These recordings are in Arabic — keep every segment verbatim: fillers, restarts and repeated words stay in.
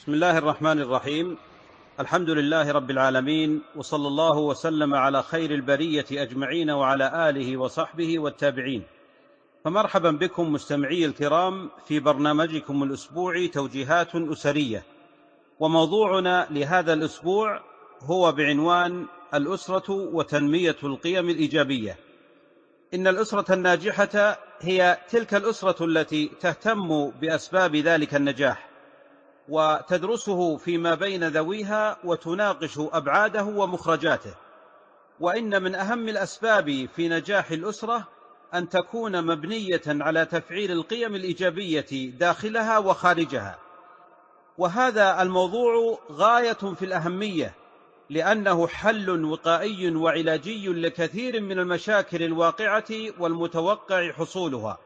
بسم الله الرحمن الرحيم. الحمد لله رب العالمين، وصلى الله وسلم على خير البرية أجمعين وعلى آله وصحبه والتابعين. فمرحبا بكم مستمعي الكرام في برنامجكم الأسبوعي توجيهات أسرية، وموضوعنا لهذا الأسبوع هو بعنوان الأسرة وتنمية القيم الإيجابية. إن الأسرة الناجحة هي تلك الأسرة التي تهتم بأسباب ذلك النجاح وتدرسه فيما بين ذويها وتناقش أبعاده ومخرجاته. وإن من أهم الأسباب في نجاح الأسرة أن تكون مبنية على تفعيل القيم الإيجابية داخلها وخارجها. وهذا الموضوع غاية في الأهمية، لأنه حل وقائي وعلاجي لكثير من المشاكل الواقعة والمتوقع حصولها.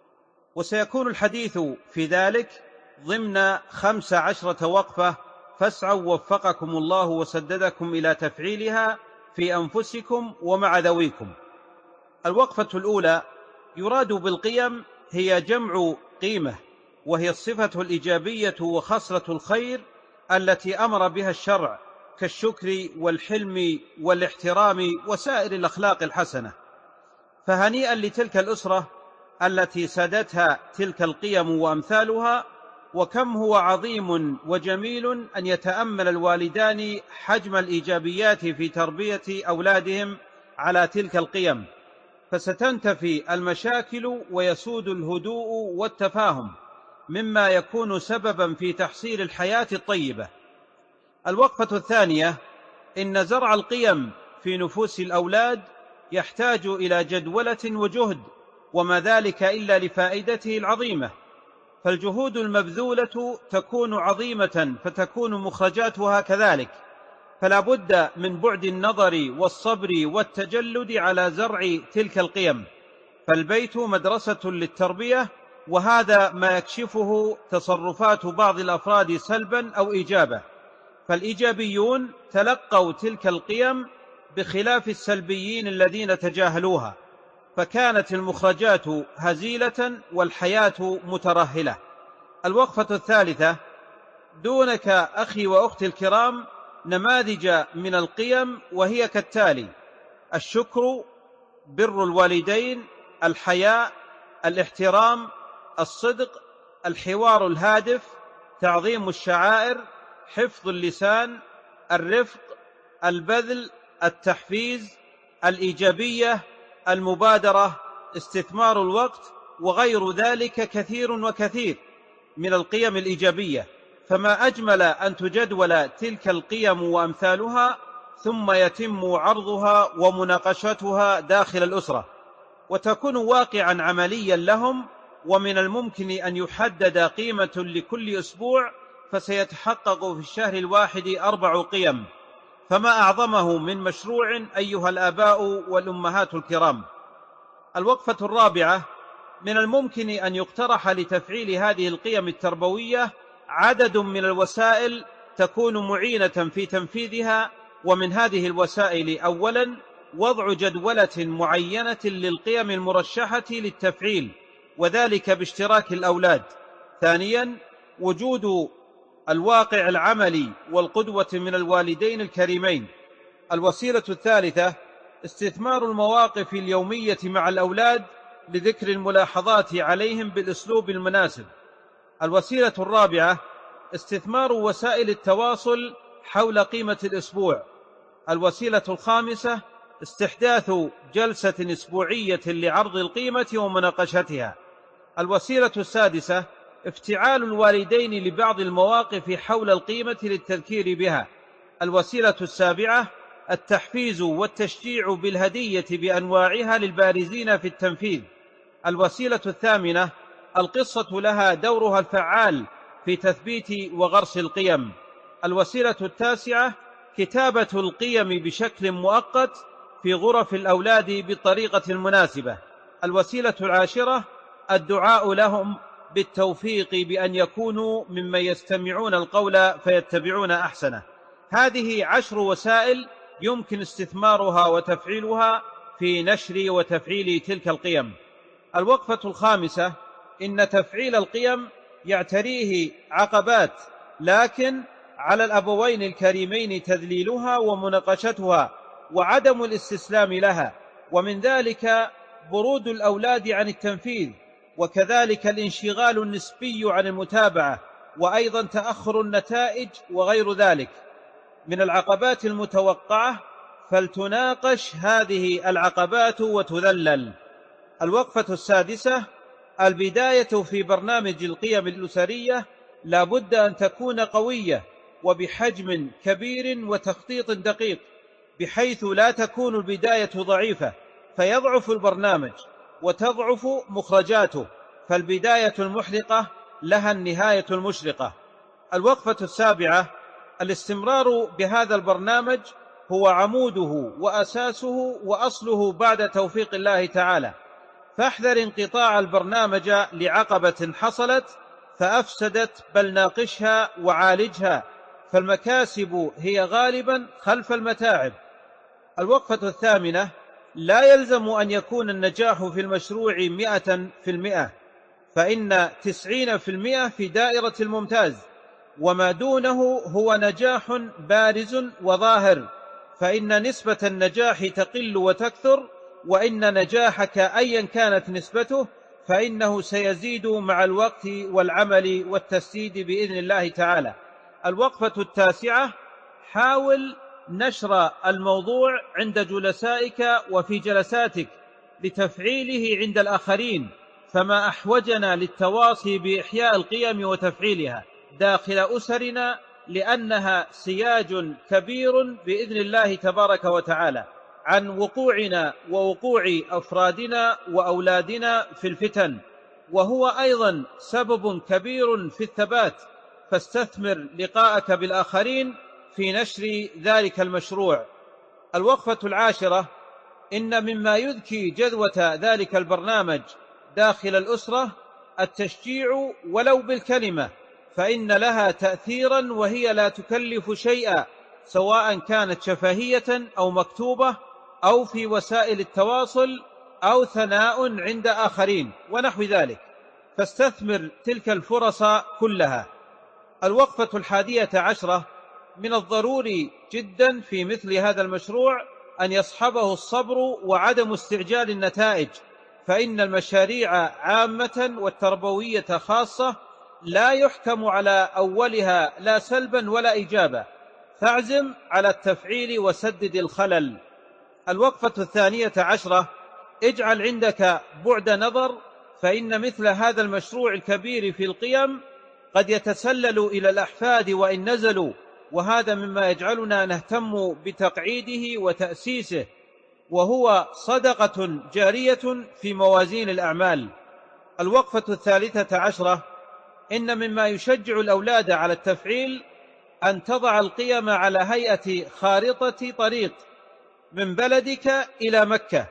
وسيكون الحديث في ذلك ضمن خمس عشرة وقفة، فاسعوا وفقكم الله وسددكم إلى تفعيلها في أنفسكم ومع ذويكم. الوقفة الأولى: يراد بالقيم هي جمع قيمة، وهي الصفة الإيجابية وخصلة الخير التي أمر بها الشرع، كالشكر والحلم والاحترام وسائر الأخلاق الحسنة. فهنيئا لتلك الأسرة التي سادتها تلك القيم وأمثالها، وكم هو عظيم وجميل أن يتأمل الوالدان حجم الإيجابيات في تربية أولادهم على تلك القيم، فستنتفي المشاكل ويسود الهدوء والتفاهم، مما يكون سببا في تحصيل الحياة الطيبة. الوقفة الثانية: إن زرع القيم في نفوس الأولاد يحتاج إلى جدولة وجهد، وما ذلك إلا لفائدته العظيمة. فالجهود المبذولة تكون عظيمة فتكون مخرجاتها كذلك، فلا بد من بعد النظر والصبر والتجلد على زرع تلك القيم. فالبيت مدرسة للتربية، وهذا ما يكشفه تصرفات بعض الأفراد سلبا أو إيجابا. فالإيجابيون تلقوا تلك القيم بخلاف السلبيين الذين تجاهلوها، فكانت المخرجات هزيلة والحياة مترهلة. الوقفة الثالثة: دونك أخي وأختي الكرام نماذج من القيم، وهي كالتالي: الشكر، بر الوالدين، الحياء، الاحترام، الصدق، الحوار الهادف، تعظيم الشعائر، حفظ اللسان، الرفق، البذل، التحفيز، الإيجابية، المبادرة، استثمار الوقت، وغير ذلك كثير وكثير من القيم الإيجابية. فما أجمل أن تجدول تلك القيم وأمثالها، ثم يتم عرضها ومناقشتها داخل الأسرة، وتكون واقعا عمليا لهم. ومن الممكن أن يحدد قيمة لكل أسبوع، فسيتحقق في الشهر الواحد أربع قيم، فما أعظمه من مشروع أيها الآباء والأمهات الكرام. الوقفة الرابعة: من الممكن أن يقترح لتفعيل هذه القيم التربوية عدد من الوسائل تكون معينة في تنفيذها. ومن هذه الوسائل: أولا، وضع جدولة معينة للقيم المرشحة للتفعيل، وذلك باشتراك الأولاد. ثانيا، وجود الواقع العملي والقدوة من الوالدين الكريمين. الوسيلة الثالثة: استثمار المواقف اليومية مع الأولاد لذكر الملاحظات عليهم بالأسلوب المناسب. الوسيلة الرابعة: استثمار وسائل التواصل حول قيمة الأسبوع. الوسيلة الخامسة: استحداث جلسة أسبوعية لعرض القيمة ومناقشتها. الوسيلة السادسة: افتعال الوالدين لبعض المواقف حول القيمة للتذكير بها. الوسيلة السابعة: التحفيز والتشجيع بالهدية بأنواعها للبارزين في التنفيذ. الوسيلة الثامنة: القصة لها دورها الفعال في تثبيت وغرس القيم. الوسيلة التاسعة: كتابة القيم بشكل مؤقت في غرف الأولاد بالطريقة المناسبة. الوسيلة العاشرة: الدعاء لهم بالتوفيق بأن يكونوا ممن يستمعون القول فيتبعون أحسنه. هذه عشر وسائل يمكن استثمارها وتفعيلها في نشر وتفعيل تلك القيم. الوقفة الخامسة: إن تفعيل القيم يعتريه عقبات لكن على الأبوين الكريمين تذليلها ومناقشتها وعدم الاستسلام لها، ومن ذلك برود الأولاد عن التنفيذ، وكذلك الانشغال النسبي عن المتابعة، وأيضا تأخر النتائج وغير ذلك من العقبات المتوقعة، فلتناقش هذه العقبات وتذلل. الوقفة السادسة: البداية في برنامج القيم الأسرية لا بد أن تكون قوية وبحجم كبير وتخطيط دقيق، بحيث لا تكون البداية ضعيفة فيضعف البرنامج وتضعف مخرجاته، فالبداية المحرقة لها النهاية المشرقة. الوقفة السابعة: الاستمرار بهذا البرنامج هو عموده وأساسه وأصله بعد توفيق الله تعالى، فاحذر انقطاع البرنامج لعقبة حصلت فأفسدت، بل ناقشها وعالجها، فالمكاسب هي غالبا خلف المتاعب. الوقفة الثامنة: لا يلزم أن يكون النجاح في المشروع مئة في المئة، فإن تسعين في المئة في دائرة الممتاز، وما دونه هو نجاح بارز وظاهر، فإن نسبة النجاح تقل وتكثر، وإن نجاحك أيا كانت نسبته فإنه سيزيد مع الوقت والعمل والتسديد بإذن الله تعالى. الوقفة التاسعة: حاول نشر الموضوع عند جلسائك وفي جلساتك لتفعيله عند الآخرين، فما أحوجنا للتواصي بإحياء القيم وتفعيلها داخل أسرنا، لأنها سياج كبير بإذن الله تبارك وتعالى عن وقوعنا ووقوع أفرادنا وأولادنا في الفتن، وهو أيضا سبب كبير في الثبات، فاستثمر لقاءك بالآخرين في نشر ذلك المشروع. الوقفة العاشرة: إن مما يذكي جذوة ذلك البرنامج داخل الأسرة التشجيع ولو بالكلمة، فإن لها تأثيرا وهي لا تكلف شيئا، سواء كانت شفهية أو مكتوبة أو في وسائل التواصل أو ثناء عند آخرين ونحو ذلك، فاستثمر تلك الفرص كلها. الوقفة الحادية عشرة: من الضروري جدا في مثل هذا المشروع أن يصحبه الصبر وعدم استعجال النتائج، فإن المشاريع عامة والتربوية خاصة لا يحكم على أولها لا سلبا ولا إيجابا، فاعزم على التفعيل وسدد الخلل. الوقفة الثانية عشرة: اجعل عندك بعد نظر، فإن مثل هذا المشروع الكبير في القيم قد يتسلل إلى الأحفاد وإن نزلوا، وهذا مما يجعلنا نهتم بتقعيده وتأسيسه، وهو صدقة جارية في موازين الأعمال. الوقفة الثالثة عشرة: إن مما يشجع الأولاد على التفعيل أن تضع القيم على هيئة خارطة طريق من بلدك إلى مكة،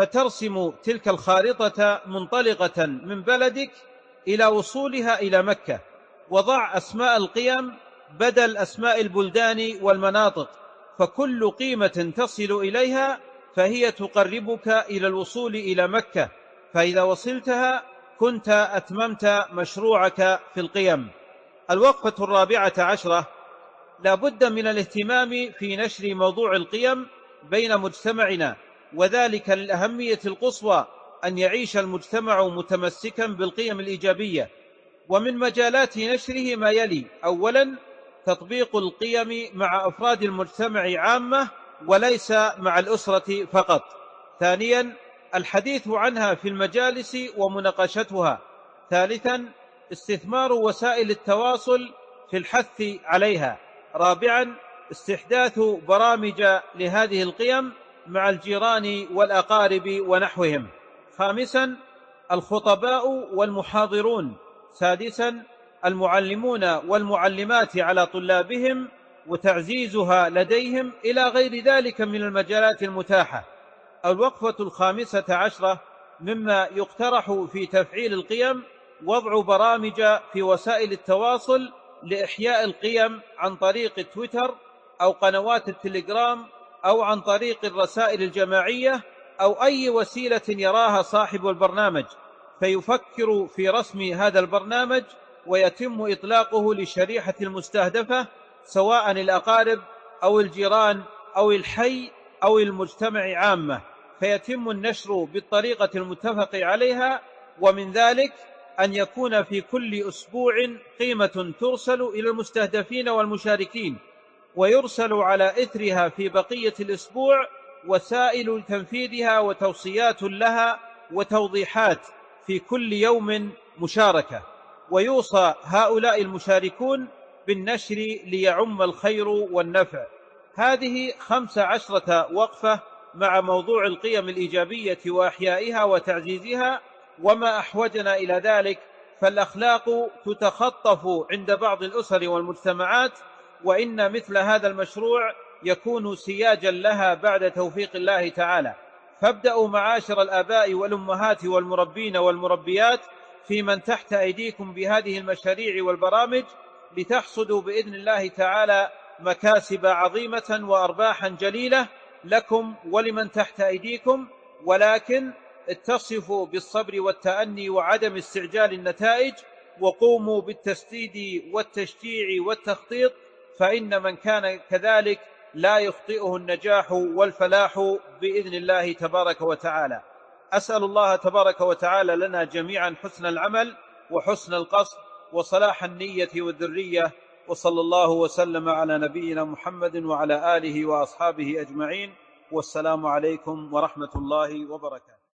فترسم تلك الخارطة منطلقة من بلدك إلى وصولها إلى مكة، وضع أسماء القيم بدل أسماء البلدان والمناطق، فكل قيمة تصل إليها فهي تقربك إلى الوصول إلى مكة، فإذا وصلتها كنت أتممت مشروعك في القيم. الوقفة الرابعة عشرة: لا بد من الاهتمام في نشر موضوع القيم بين مجتمعنا، وذلك للأهمية القصوى أن يعيش المجتمع متمسكا بالقيم الإيجابية، ومن مجالات نشره ما يلي: أولا، تطبيق القيم مع أفراد المجتمع عامة وليس مع الأسرة فقط. ثانيا، الحديث عنها في المجالس ومناقشتها. ثالثا، استثمار وسائل التواصل في الحث عليها. رابعا، استحداث برامج لهذه القيم مع الجيران والأقارب ونحوهم. خامسا، الخطباء والمحاضرون. سادسا، المعلمون والمعلمات على طلابهم وتعزيزها لديهم، إلى غير ذلك من المجالات المتاحة. الوقفة الخامسة عشرة: مما يقترح في تفعيل القيم وضع برامج في وسائل التواصل لإحياء القيم عن طريق تويتر أو قنوات التليجرام أو عن طريق الرسائل الجماعية أو أي وسيلة يراها صاحب البرنامج، فيفكر في رسم هذا البرنامج ويتم إطلاقه للشريحة المستهدفة سواء الأقارب أو الجيران أو الحي أو المجتمع عامة، فيتم النشر بالطريقة المتفق عليها. ومن ذلك أن يكون في كل أسبوع قيمة ترسل إلى المستهدفين والمشاركين، ويرسل على إثرها في بقية الأسبوع وسائل تنفيذها وتوصيات لها وتوضيحات في كل يوم مشاركة، ويوصى هؤلاء المشاركون بالنشر ليعم الخير والنفع. هذه خمس عشرة وقفة مع موضوع القيم الإيجابية وأحيائها وتعزيزها. وما أحوجنا إلى ذلك فالأخلاق تتخطف عند بعض الأسر والمجتمعات، وإن مثل هذا المشروع يكون سياجا لها بعد توفيق الله تعالى. فابدأوا معاشر الآباء والأمهات والمربين والمربيات في من تحت أيديكم بهذه المشاريع والبرامج، لتحصدوا بإذن الله تعالى مكاسب عظيمة وأرباحا جليلة لكم ولمن تحت أيديكم. ولكن اتصفوا بالصبر والتأني وعدم استعجال النتائج، وقوموا بالتسديد والتشجيع والتخطيط، فإن من كان كذلك لا يخطئه النجاح والفلاح بإذن الله تبارك وتعالى. أسأل الله تبارك وتعالى لنا جميعا حسن العمل وحسن القصد وصلاح النية والذرية، وصلى الله وسلم على نبينا محمد وعلى آله وأصحابه أجمعين، والسلام عليكم ورحمة الله وبركاته.